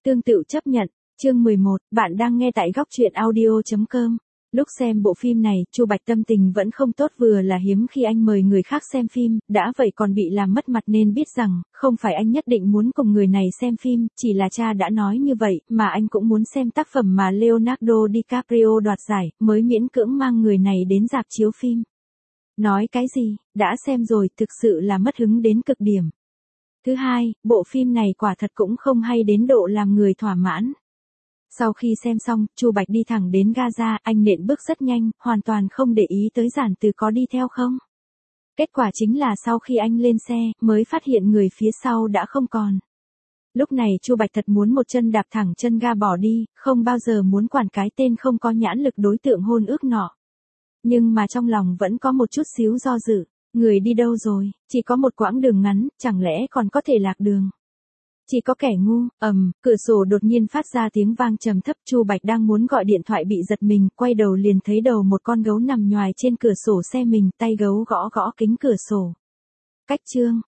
Tương tự chấp nhận. Chương 11, bạn đang nghe tại góc truyện audio.com. Lúc xem bộ phim này, Chu Bạch tâm tình vẫn không tốt, vừa là hiếm khi anh mời người khác xem phim, đã vậy còn bị làm mất mặt, nên biết rằng, không phải anh nhất định muốn cùng người này xem phim, chỉ là cha đã nói như vậy, mà anh cũng muốn xem tác phẩm mà Leonardo DiCaprio đoạt giải, mới miễn cưỡng mang người này đến rạp chiếu phim. Nói cái gì, đã xem rồi, thực sự là mất hứng đến cực điểm. Thứ hai, bộ phim này quả thật cũng không hay đến độ làm người thỏa mãn. Sau khi xem xong, Chu Bạch đi thẳng đến Gaza, anh nện bước rất nhanh, hoàn toàn không để ý tới Giản Từ có đi theo không. Kết quả chính là sau khi anh lên xe, mới phát hiện người phía sau đã không còn. Lúc này Chu Bạch thật muốn một chân đạp thẳng chân ga bỏ đi, không bao giờ muốn quản cái tên không có nhãn lực đối tượng hôn ước nọ. Nhưng mà trong lòng vẫn có một chút xíu do dự, người đi đâu rồi, chỉ có một quãng đường ngắn, chẳng lẽ còn có thể lạc đường. Chỉ có kẻ ngu. Cửa sổ đột nhiên phát ra tiếng vang trầm thấp, Chu Bạch đang muốn gọi điện thoại bị giật mình, quay đầu liền thấy đầu một con gấu nằm nhoài trên cửa sổ xe mình, tay gấu gõ gõ kính cửa sổ. Cách chương,